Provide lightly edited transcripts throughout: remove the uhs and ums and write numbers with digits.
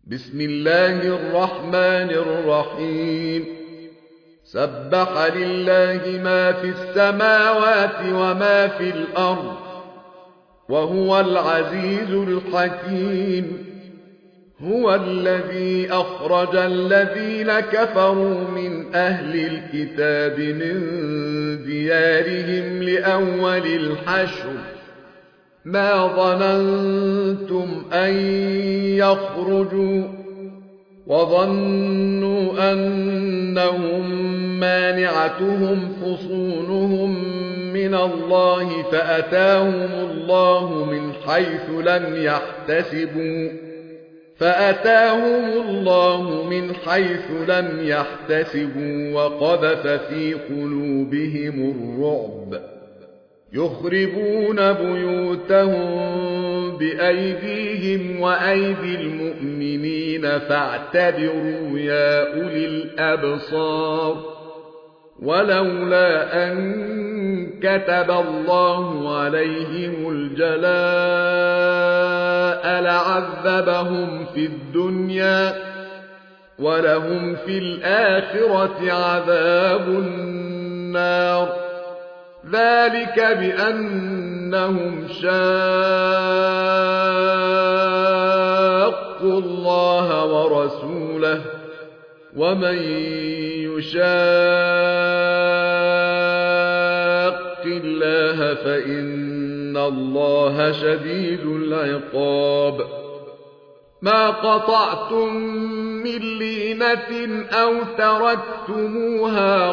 بسم الله الرحمن الرحيم. سبح لله ما في السماوات وما في الأرض وهو العزيز الحكيم. هو الذي أخرج الذين كفروا من أهل الكتاب من ديارهم لأول الحشر ما ظننتم أن يخرجوا وظنوا أنهم مانعتهم حصونهم من الله فأتاهم الله من حيث لم يحتسبوا وقذف في قلوبهم الرعب يخربون بيوتهم بأيديهم وأيدي المؤمنين فاعتبروا يا أولي الأبصار. ولولا أن كتب الله عليهم الجلاء لعذبهم في الدنيا ولهم في الآخرة عذاب النار. ذلك بأنهم شاقوا الله ورسوله ومن يشاق الله فإن الله شديد العقاب. ما قطعتم من لينة أو تركتموها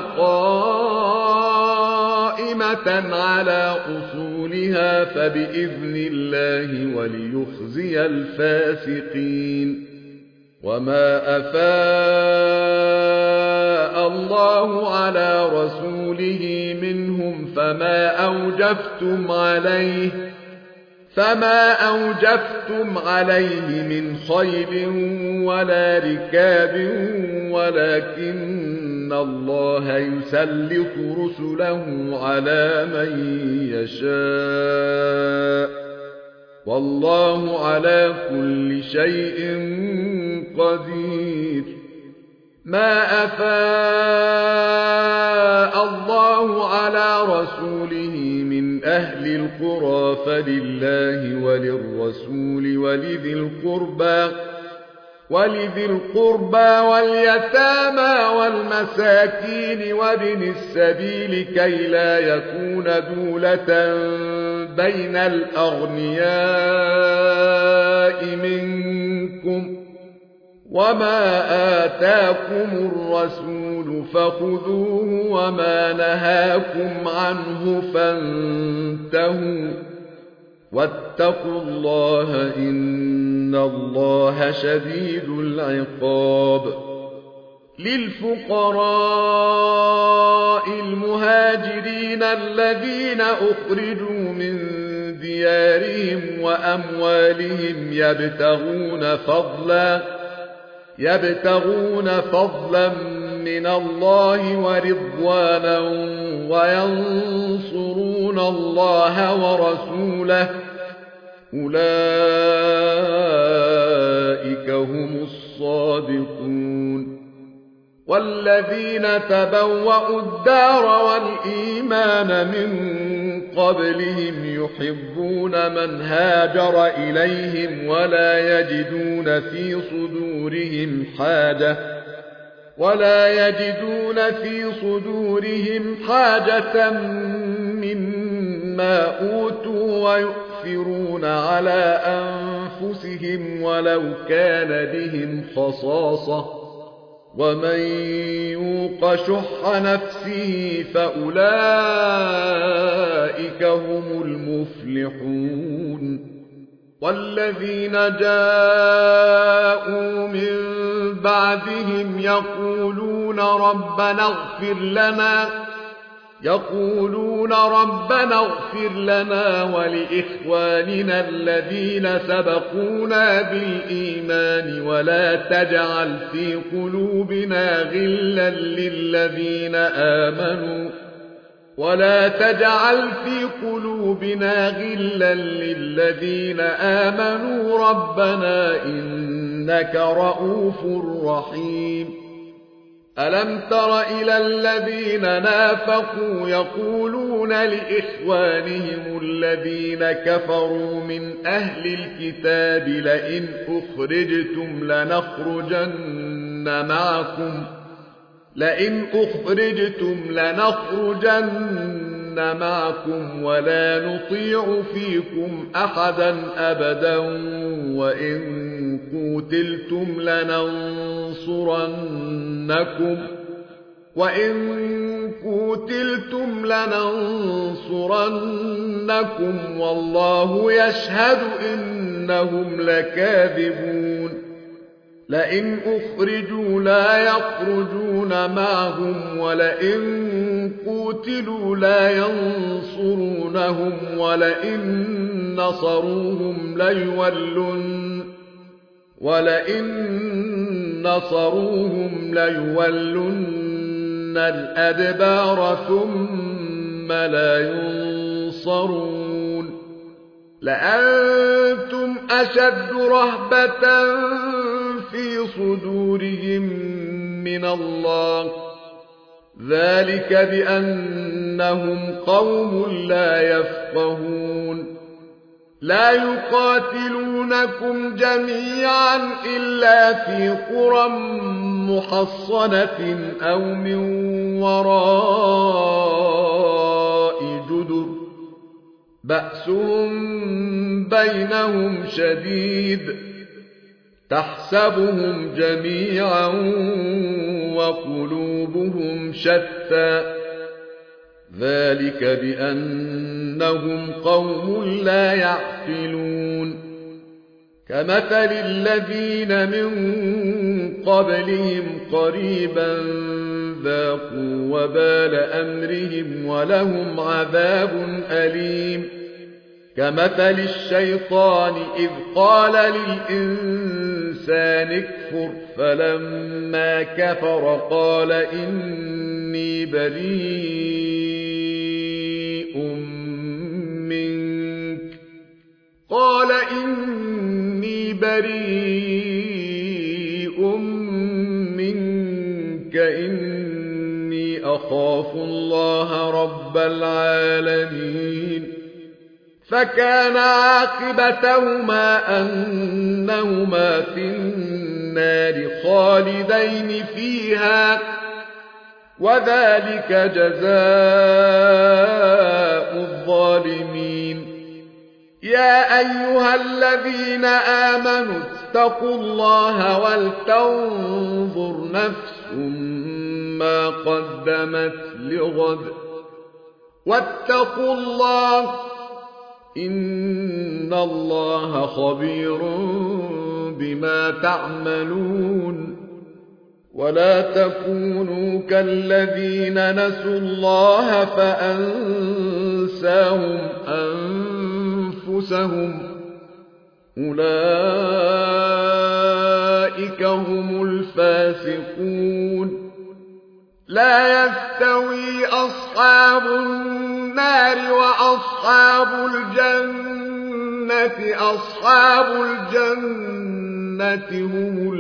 قائمة على أصولها فبإذن الله وليخزي الفاسقين. وما أفاء الله على رسوله منهم فما أوجفتم عليه من خيل ولا ركاب ولكن الله يسلط رسله على من يشاء والله على كل شيء قدير. ما أفاء الله على رسوله من أهل القرى فلله وللرسول ولذي القربى واليتامى والمساكين وابن السبيل كي لا يكون دولة بين الأغنياء منكم. وما آتاكم الرسول فخذوه وما نهاكم عنه فانتهوا واتقوا الله إن الله شديد العقاب. للفقراء المهاجرين الذين أخرجوا من ديارهم وأموالهم يبتغون فضلا من الله ورضوانا وينصرون الله ورسوله أولئك هم الصادقون. والذين تبوأوا الدار والإيمان من قبلهم يحبون من هاجر إليهم ولا يجدون في صدورهم حاجة مما أوتوا ويؤثرون على أنفسهم ولو كان بهم خصاصة ومن يوق شح نفسه فأولئك هم المفلحون. والذين جاءوا من بعدهم يقولون ربنا اغفر لنا ولإخواننا الذين سبقونا بالإيمان ولا تجعل في قلوبنا غلا للذين آمنوا ربنا إنك إنك رؤوف رحيم ألم تر إلى الذين نافقوا يقولون لإخوانهم الذين كفروا من أهل الكتاب لئن أخرجتم لنخرجن معكم ولا نطيع فيكم أحدا أبدا وإن قوتلتم لننصرنكم والله يشهد إنهم لكاذبون لئن أخرجوا لا يخرجون معهم ولئن قوتلوا لا ينصرونهم ولئن نصروهم ليولن الأدبار ثم لا ينصرون لأنتم أشد رهبة في صدورهم من الله ذلك بأنهم قوم لا يفقهون لا يقاتلونكم جميعا إلا في قرى محصنة أو من وراء جدر بأسهم بينهم شديد تحسبهم جميعا وقلوبهم شتى ذلك بأنهم قوم لا يعقلون كمثل الذين من قبلهم قريبا ذاقوا وبال أمرهم ولهم عذاب أليم كمثل الشيطان إذ قال للإنسان اكفر فلما كفر قال إني بريء منك إني أخاف الله رب العالمين فكان عاقبتهما أنهما في النار خالدين فيها وذلك جزاء الظالمين يا أيها الذين آمنوا اتقوا الله ولتنظر نفس ما قدمت لغد واتقوا الله إن الله خبير بما تعملون ولا تكونوا كالذين نسوا الله فأنساهم أنفسهم أولئك هم الفاسقون لا يستوي أصحاب النار وأصحاب الجنة أصحاب الجنة هم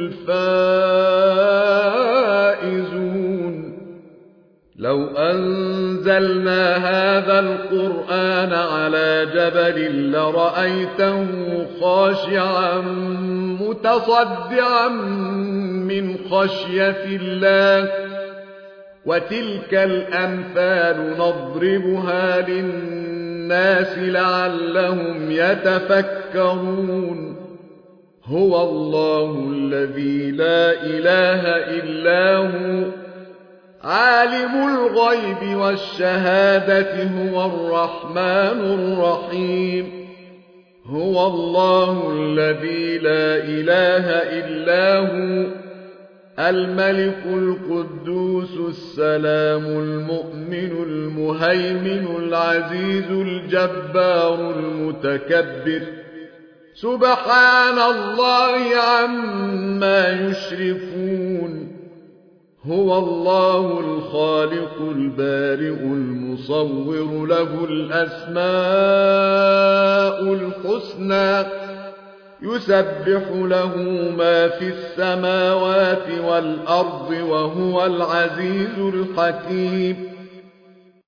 الفائزون لو أنزلنا هذا القرآن على جبل لرأيته خاشعا متصدعا من خشية الله وتلك الأمثال نضربها للناس لعلهم يتفكرون هو الله الذي لا إله إلا هو عالم الغيب والشهادة هو الرحمن الرحيم هو الله الذي لا إله إلا هو الملك القدوس السلام المؤمن المهيمن العزيز الجبار المتكبر سبحان الله عما يشركون هو الله الخالق البارئ المصور له الأسماء الحسنى يسبح له ما في السماوات والأرض وهو العزيز الحكيم